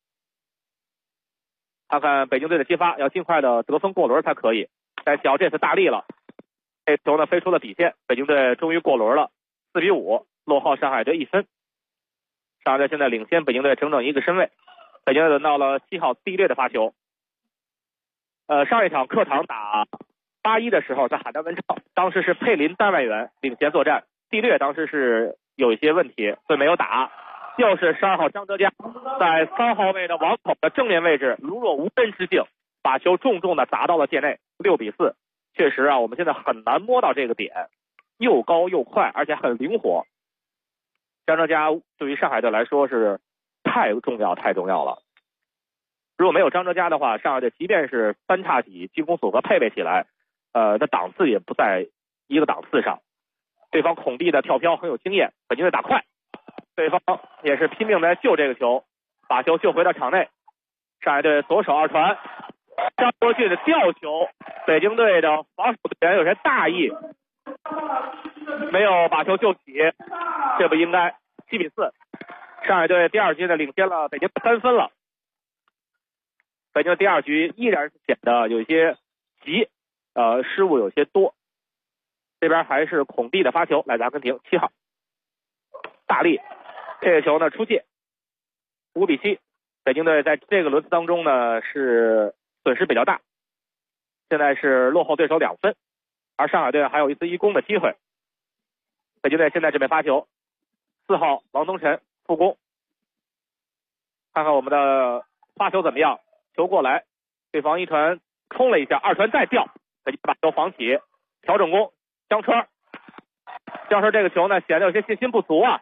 看看北京队的接发，要尽快的得分过轮才可以。戴青瑶这次大力了，这球呢飞出了底线，北京队终于过轮了，4-5，落后上海队1分。上海队现在领先北京队整整1个身位。北京队轮到了7号地略的发球。上一场客场打8-1的时候，在海南文昌，当时是佩林单外援领衔作战，地略当时是有一些问题，所以没有打。又是12号张哲嘉在3号位的网口的正面位置，如若无人之境，把球重重的砸到了界内，6-4。确实啊，我们现在很难摸到这个点，又高又快，而且很灵活。张哲嘉对于上海队来说是太重要了。如果没有张哲嘉的话，上海队即便是3叉戟进攻组合配备起来，的档次也不在一个档次上。对方孔蒂的跳飘很有经验，北京队打快，对方也是拼命的救这个球，把球救回到场内。上海队左手二传，张国俊的吊球，北京队的防守队员有些大意，没有把球救起，这不应该。7-4，上海队第2局呢领先了北京3分了。北京的第2局依然是显得有些急，失误有些多。这边还是孔蒂的发球，来自阿根廷7号，大力，这个球呢出界，5-7。北京队在这个轮次当中呢是损失比较大，现在是落后对手2分，而上海队还有一次一攻的机会。北京队现在这边发球，4号王东晨复攻，看看我们的发球怎么样。球过来，对方一传冲了一下，2传再掉，北京把球防起，调整攻，江川这个球呢显得有些信心不足啊，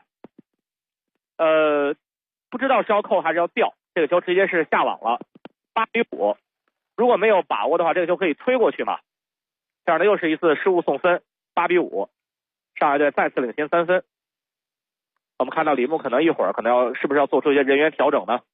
不知道是要扣还是要掉，这个球直接是下网了，8-5。如果没有把握的话，这个球可以推过去嘛。这样的又是一次失误送分，8-5，上海队再次领先3分。我们看到李牧可能一会儿是不是要做出一些人员调整呢？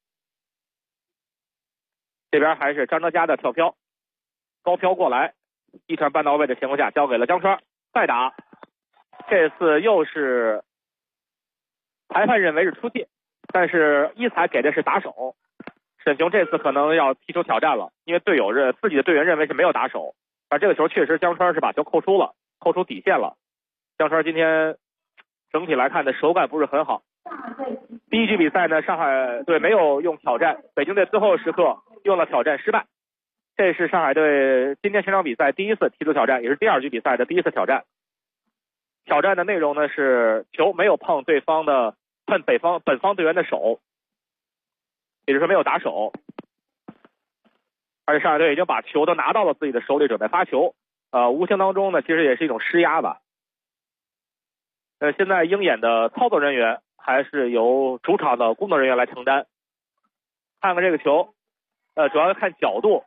这边还是张哲嘉的跳飘，高飘过来，一传半到位的情况下交给了江川，再打，这次又是裁判认为是出界，但是一裁给的是打手。沈琼这次可能要提出挑战了，因为自己的队员认为是没有打手，而这个球确实江川是把球扣出底线了。江川今天整体来看的手感不是很好。第1局比赛呢，上海队没有用挑战，北京队最后时刻用了挑战失败。这是上海队今天全场比赛第1次提出挑战，也是第2局比赛的第1次挑战。挑战的内容呢是球没有碰本方队员的手，也就是说没有打手，而且上海队已经把球都拿到了自己的手里准备发球，无形当中呢其实也是一种施压吧。现在鹰眼的操作人员还是由主场的工作人员来承担。看看这个球，主要看角度。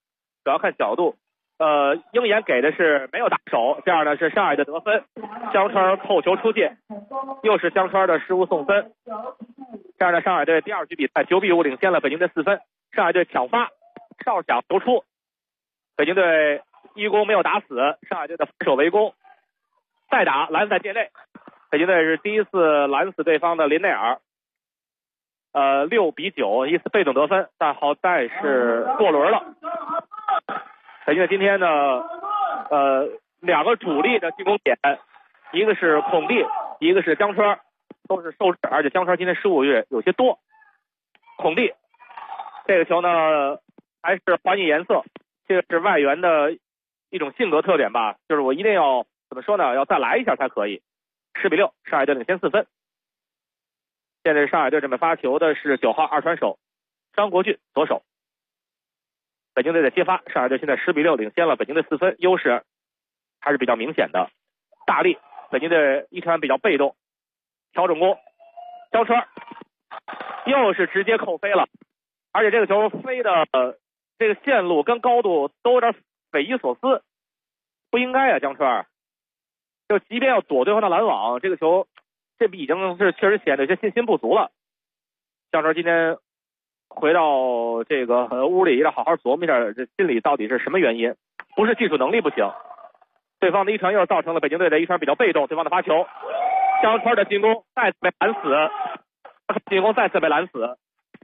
鹰眼给的是没有打手，这样呢是上海的得分。江川扣球出界，又是江川的失误送分。这样的上海队第2局比赛9-5领先了北京队4分。上海队抢发，哨响球出，北京队一攻没有打死，上海队的反手围攻，再打拦在界内。北京队是第1次拦死对方的林内尔，6-9，一次被动得分，但好在是过轮了。北京队今天呢2个主力的进攻点，一个是孔蒂，一个是江川，都是受制，而且江川今天失误有些多。 孔蒂，这个球呢还是还你颜色，这个是外援的一种性格特点吧，就是我一定要怎么说呢，要再来一下才可以。10-6，上海队领先4分。现在上海队这边发球的是9号二传手张国俊，左手。北京队的接发，上海队现在10-6领先了北京队4分，优势还是比较明显的。大力，北京队一传比较被动，调整攻，江川又是直接扣飞了，而且这个球飞的这个线路跟高度都有点匪夷所思，不应该啊，江川就即便要躲对方的拦网，这个球这已经是确实显得有些信心不足了。江川今天回到这个屋里，要好好琢磨一下，这心里到底是什么原因？不是技术能力不行，对方的一传又造成了北京队的一传比较被动，对方的发球，江川的进攻再次被拦死，进攻再次被拦死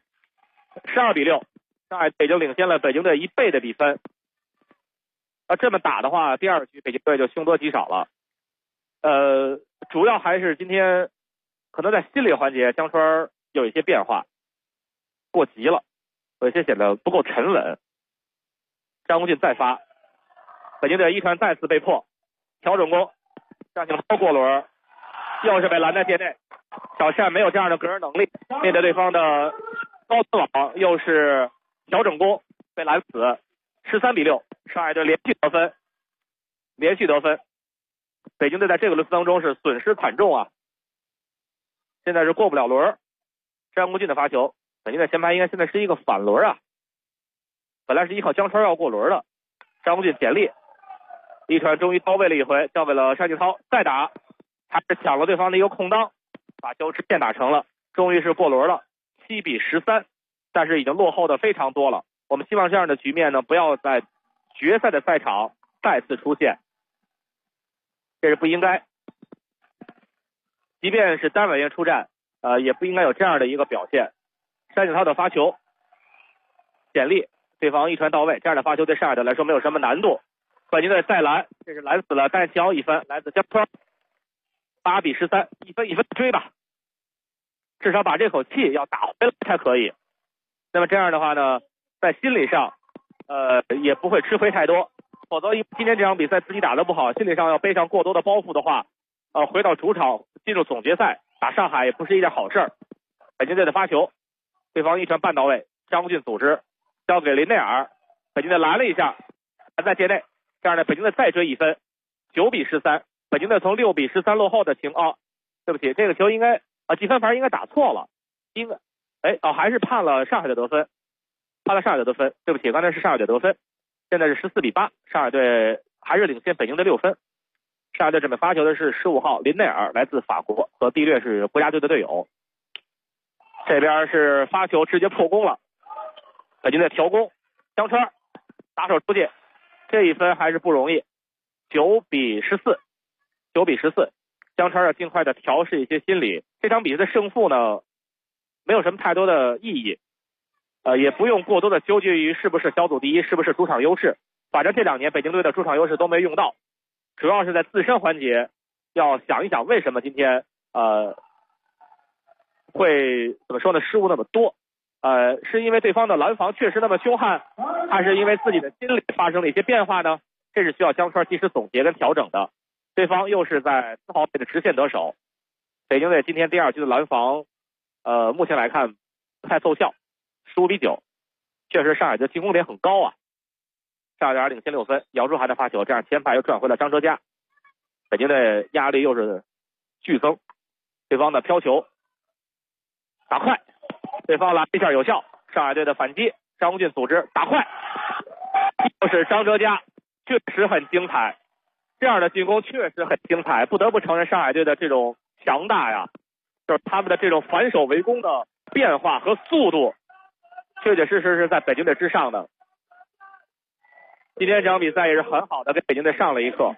，12-6，上海队已经领先了北京队1倍的比分。这么打的话，第二局北京队就凶多吉少了。主要还是今天可能在心理环节，江川有一些变化，过急了，有些显得不够沉稳。张国俊再发，北京队一传再次被迫调整攻，让球超过轮，又是被拦在界内。小单没有这样的个人能力，面对对方的高层网，又是调整攻被拦死。13-6，上海队连续得分。北京队在这个轮次当中是损失惨重啊，现在是过不了轮。张国俊的发球，北京队前排应该现在是一个反轮啊，本来是依靠江川要过轮的，张国俊简历一传终于到位了一回，交给了单敬涛，再打还是抢了对方的一个空当，把球直线打成了，终于是过轮了，7-13，但是已经落后的非常多了。我们希望这样的局面呢，不要在决赛的赛场再次出现，这是不应该。即便是单委员出战，也不应该有这样的一个表现。单敬涛的发球，简历，对方一传到位，这样的发球对上海队来说没有什么难度。北京队再拦，这是拦死了单乔1分，来自江川。8-13，一分追吧，至少把这口气要打回来才可以。那么这样的话呢，在心理上也不会吃亏太多，否则今天这场比赛自己打得不好，心理上要背上过多的包袱的话，回到主场进入总决赛打上海也不是一件好事。北京队的发球，对方一传半到位，张国俊组织交给林内尔，北京队拦了一下，还在界内，这样的北京队再追1分，9-13，北京队从6-13落后的情况，对不起，这个球应该计分盘应该打错了，应该还是判了上海的得分，对不起，刚才是上海队得分，现在是14-8，上海队还是领先北京队6分。上海队这边发球的是15号林内尔，来自法国，和蒂略是国家队的队友。这边是发球直接破功了，北京队调攻，江川打手出界，这1分还是不容易。9-14，江川要尽快的调试一些心理。这场比赛的胜负呢，没有什么太多的意义，也不用过多的纠结于是不是小组第一，是不是主场优势。反正这2年北京队的主场优势都没用到，主要是在自身环节要想一想为什么今天会怎么说呢，失误那么多。是因为对方的拦防确实那么凶悍，还是因为自己的心理发生了一些变化呢？这是需要江川及时总结跟调整的。对方又是在4号位的直线得手，北京队今天第2局的拦防目前来看不太奏效，15-9，确实上海的进攻点很高啊。上海队领先6分，姚柱涵的发球，这样前排又转回了张哲嘉，北京队压力又是剧增，对方的飘球打快，对方拦一下有效，上海队的反击，张国俊组织打快，又是张哲嘉，确实很精彩，这样的进攻确实很精彩，不得不承认上海队的这种强大呀，就是他们的这种反手围攻的变化和速度，确确实实是在北京队之上的。今天这场比赛也是很好的给北京队上了一课。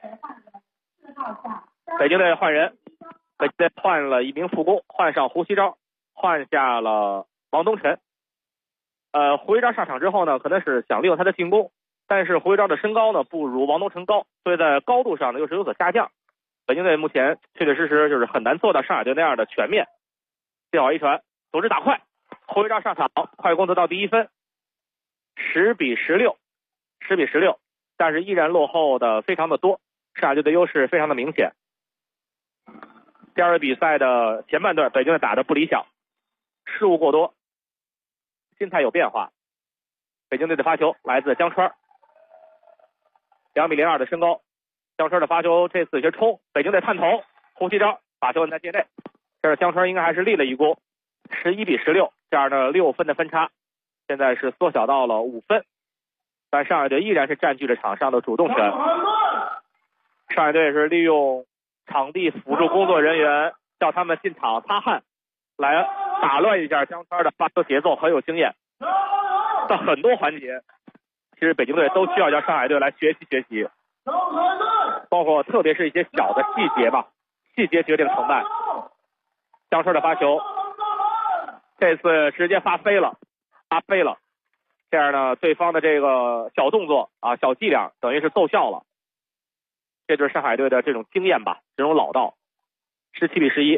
北京队换人，北京队换了1名副攻，换上胡锡昭，换下了王东晨。胡锡昭上场之后呢，可能是想利用他的进攻，但是胡锡昭的身高呢不如王东晨高，所以在高度上呢又是有所下降。北京队目前确确实实就是很难做到上海队那样的全面。最好一传，组织打快， 胡会章上场，快攻得到第一分，10比16，但是依然落后的非常的多，上海队的优势非常的明显。第二个比赛的前半段，北京队打得不理想，失误过多，心态有变化。北京队的发球来自江川，2.02米的身高，江川的发球这次有些冲，北京队探头，胡锡章把球摁在界内，这是江川应该还是立了一功，11比16，这样的6分的分差，现在是缩小到了5分，但上海队依然是占据着场上的主动权。上海队是利用场地辅助工作人员叫他们进场擦汗，来打乱一下江川的发球节奏，很有经验。在很多环节，其实北京队都需要向上海队来学习，包括特别是一些小的细节吧，细节决定成败。江川的发球这次直接发飞了，这样呢，对方的这个小动作啊、小伎俩等于是奏效了。这就是上海队的这种经验吧，这种老道。17比11，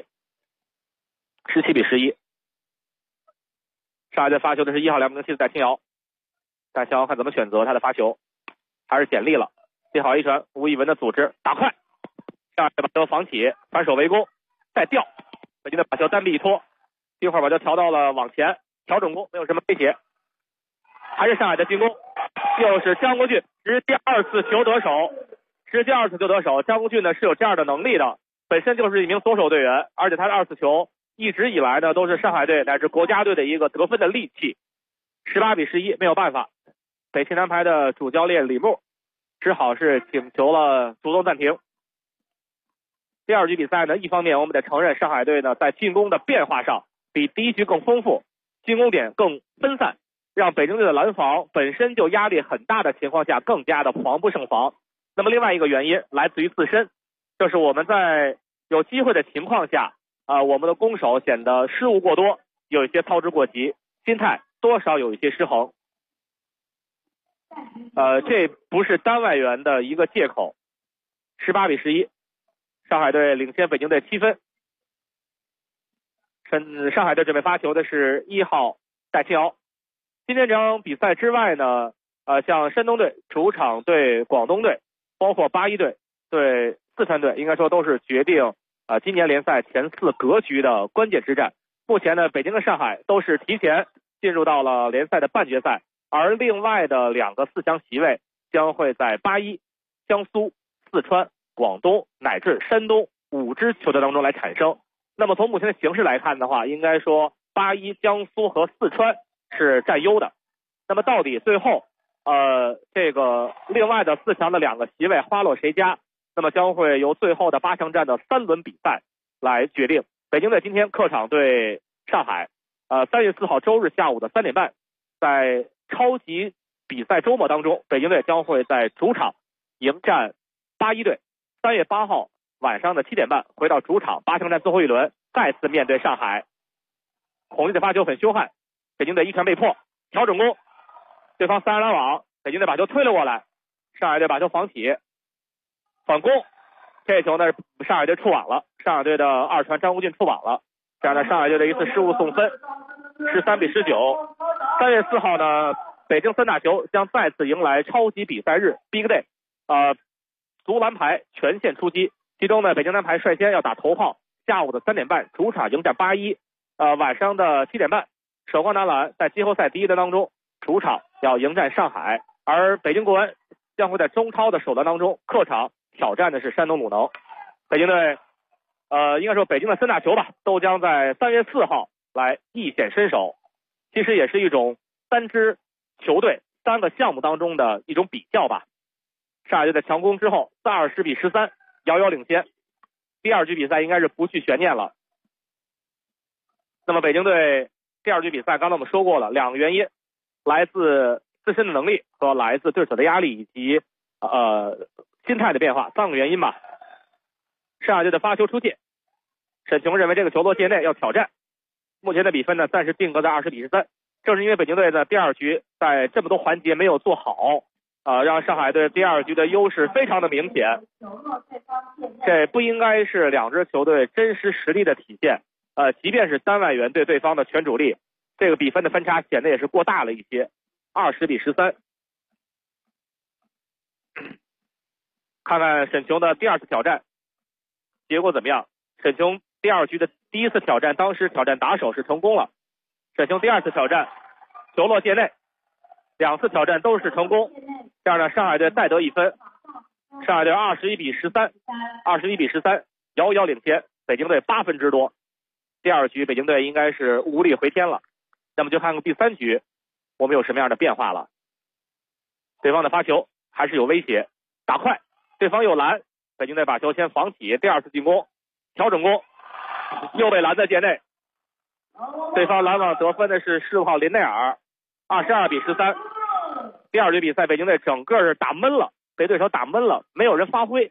上海队发球的是1号梁明七在听瑶，但想要看怎么选择他的发球，还是简历了。接好一传，吴亦文的组织打快，上海队把球防起，反手围攻，再吊，北京队把球单臂一拖，一会儿把球调到了网前，调整攻，没有什么威胁。还是上海的进攻，又是张国俊直接2次球得手。张国俊呢是有这样的能力的，本身就是一名左手队员，而且他的2次球一直以来呢都是上海队乃至国家队的一个得分的利器。18比11，没有办法，北青南排的主教练李木只好是请求了主动暂停。第二局比赛呢，一方面我们得承认上海队呢在进攻的变化上比第一局更丰富，进攻点更分散，让北京队的拦防本身就压力很大的情况下更加的防不胜防。那么另外一个原因来自于自身，就是我们在有机会的情况下我们的攻守显得失误过多，有一些操之过急，心态多少有一些失衡。这不是单外援的一个借口。18比11，上海队领先北京队7分。上海队准备发球的是1号戴清瑶。今天这场比赛之外呢，像山东队主场对广东队，包括81队对四川队，应该说都是决定今年联赛前4格局的关键之战。目前呢，北京和上海都是提前进入到了联赛的半决赛，而另外的2个4强席位将会在81、江苏、四川、广东乃至山东5支球队当中来产生。那么从目前的形势来看的话，应该说81、江苏和四川是占优的。那么到底最后这个另外的4强的2个席位花落谁家，那么将会由最后的8强战的3轮比赛来决定。北京队今天客场对上海，3月4号周日下午的3点半，在超级比赛周末当中，北京队将会在主场迎战81队。3月8号晚上的7点半回到主场，8强战最后一轮再次面对上海。孔毅的发球很凶悍，北京队一传被迫，调整攻，对方3人拦网，北京队把球推了过来，上海队把球防起，反攻，这球呢上海队触网了，上海队的2传张国俊触网了，这样呢上海队的一次失误送分，13比19。3月4号呢，北京3大球将再次迎来超级比赛日 Big Day， 足篮排全线出击，其中呢北京男排率先要打头号，下午的3点半主场迎战81，晚上的7点半首钢男篮在季后赛第一轮当中主场要迎战上海，而北京国安将会在中超的首轮当中客场挑战的是山东鲁能。北京队应该说北京的3大球吧，都将在3月4号来一显身手，其实也是一种3支球队3个项目当中的一种比较吧。上海队的强攻之后20比13遥遥领先，第2局比赛应该是不具悬念了。那么北京队第2局比赛刚才我们说过了，2个原因，来自自身的能力和来自对手的压力以及心态的变化，3个原因吧。上海队的发球出界，沈琼认为这个球落界内要挑战，目前的比分呢暂时定格在20比13。正是因为北京队的第2局在这么多环节没有做好，让上海队第2局的优势非常的明显。这不应该是2支球队真实实力的体现。即便是3外援对对方的全主力， 这个比分的分差显得也是过大了一些，20-13。看看沈琼的第二次挑战结果怎么样。沈琼第二局的第一次挑战，当时挑战打手是成功了。沈琼第二次挑战球落界内，2次挑战都是成功，这样呢上海队再得1分，上海队21-13，遥遥领先，北京队8分之多。第二局北京队应该是无力回天了。那么就看看第3局我们有什么样的变化了。对方的发球还是有威胁，打快，对方有拦，北京队把球先防起，第二次进攻调整攻又被拦在界内，对方拦网得分的是15号林内尔，22-13。第二局比赛北京队整个是打闷了，被对手打闷了，没有人发挥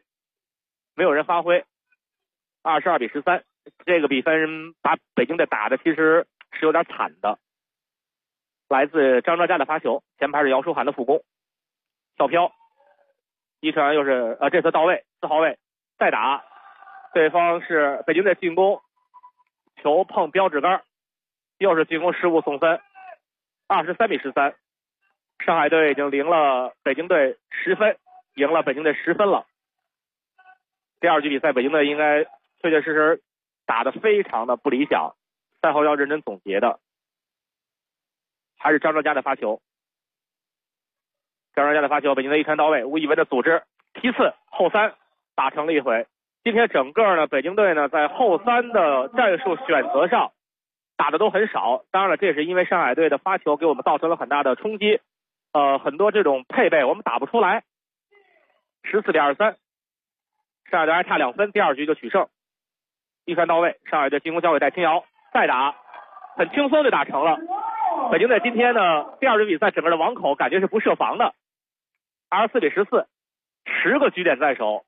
，22-13。这个比分把北京队打的其实是有点惨的。来自张哲嘉的发球，前排是姚书涵的副攻，跳飘，一传又是这次到位，4号位再打，对方是北京队进攻，球碰标志杆，又是进攻失误送分，23-13。上海队已经赢了北京队10分，赢了北京队10分了。第二局比赛北京队应该确确实实打得非常的不理想，赛后要认真总结的。还是张哲嘉的发球，北京队一传到位，吴亦文的组织，批次后3打成了一回。今天整个呢北京队呢在后3的战术选择上打的都很少，当然了，这也是因为上海队的发球给我们造成了很大的冲击，很多这种配备我们打不出来。14-23，上海队还差2分，第二局就取胜。一传到位，上海队进攻交给戴清瑶，再打，很轻松就打成了。北京队今天呢第二局比赛整个的网口感觉是不设防的，24-14，10个局点在手。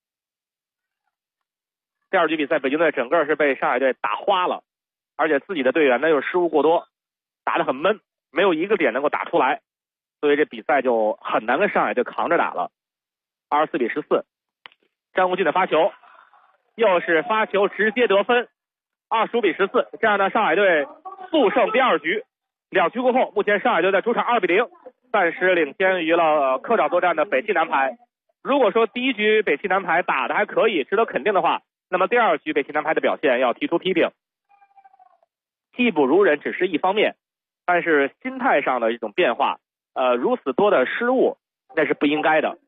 第二局比赛北京队整个是被上海队打花了，而且自己的队员呢又失误过多，打得很闷，没有一个点能够打出来，所以这比赛就很难跟上海队扛着打了。24-14，张国俊的发球，又是发球直接得分，25-14，这样呢上海队速胜第二局。2局过后，目前上海队在主场2-0，暂时领先于了客场作战的北汽南排。如果说第一局北汽南排打得还可以，值得肯定的话，那么第二局北汽南排的表现要提出批评。技不如人只是一方面，但是心态上的一种变化，如此多的失误，那是不应该的。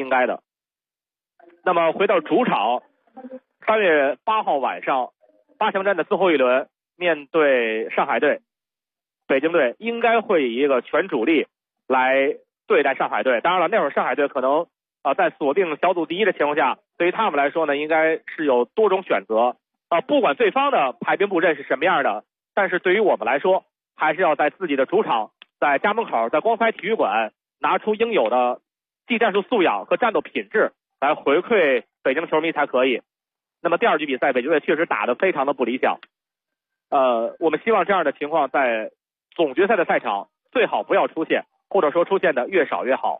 那么回到主场，3月8号晚上8强战的最后一轮，面对上海队，北京队应该会以一个全主力来对待上海队。当然了，那会儿上海队可能在锁定小组第一的情况下，对于他们来说呢，应该是有多种选择。不管对方的排兵布阵是什么样的，但是对于我们来说，还是要在自己的主场，在家门口，在光彩体育馆拿出应有的技战术素养和战斗品质来回馈北京球迷才可以。那么第二局比赛，北京队确实打得非常的不理想。我们希望这样的情况在总决赛的赛场最好不要出现，或者说出现的越少越好。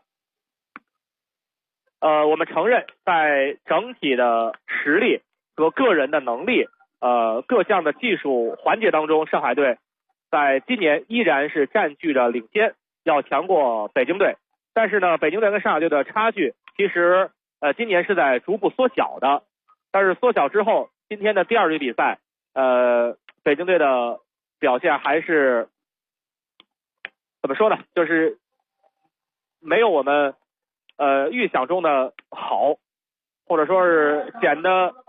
我们承认在整体的实力和个人的能力，各项的技术环节当中，上海队在今年依然是占据着领先，要强过北京队。但是呢，北京队跟上海队的差距其实今年是在逐步缩小的。但是缩小之后，今天的第二局比赛，北京队的表现还是怎么说呢？就是没有我们预想中的好，或者说是显得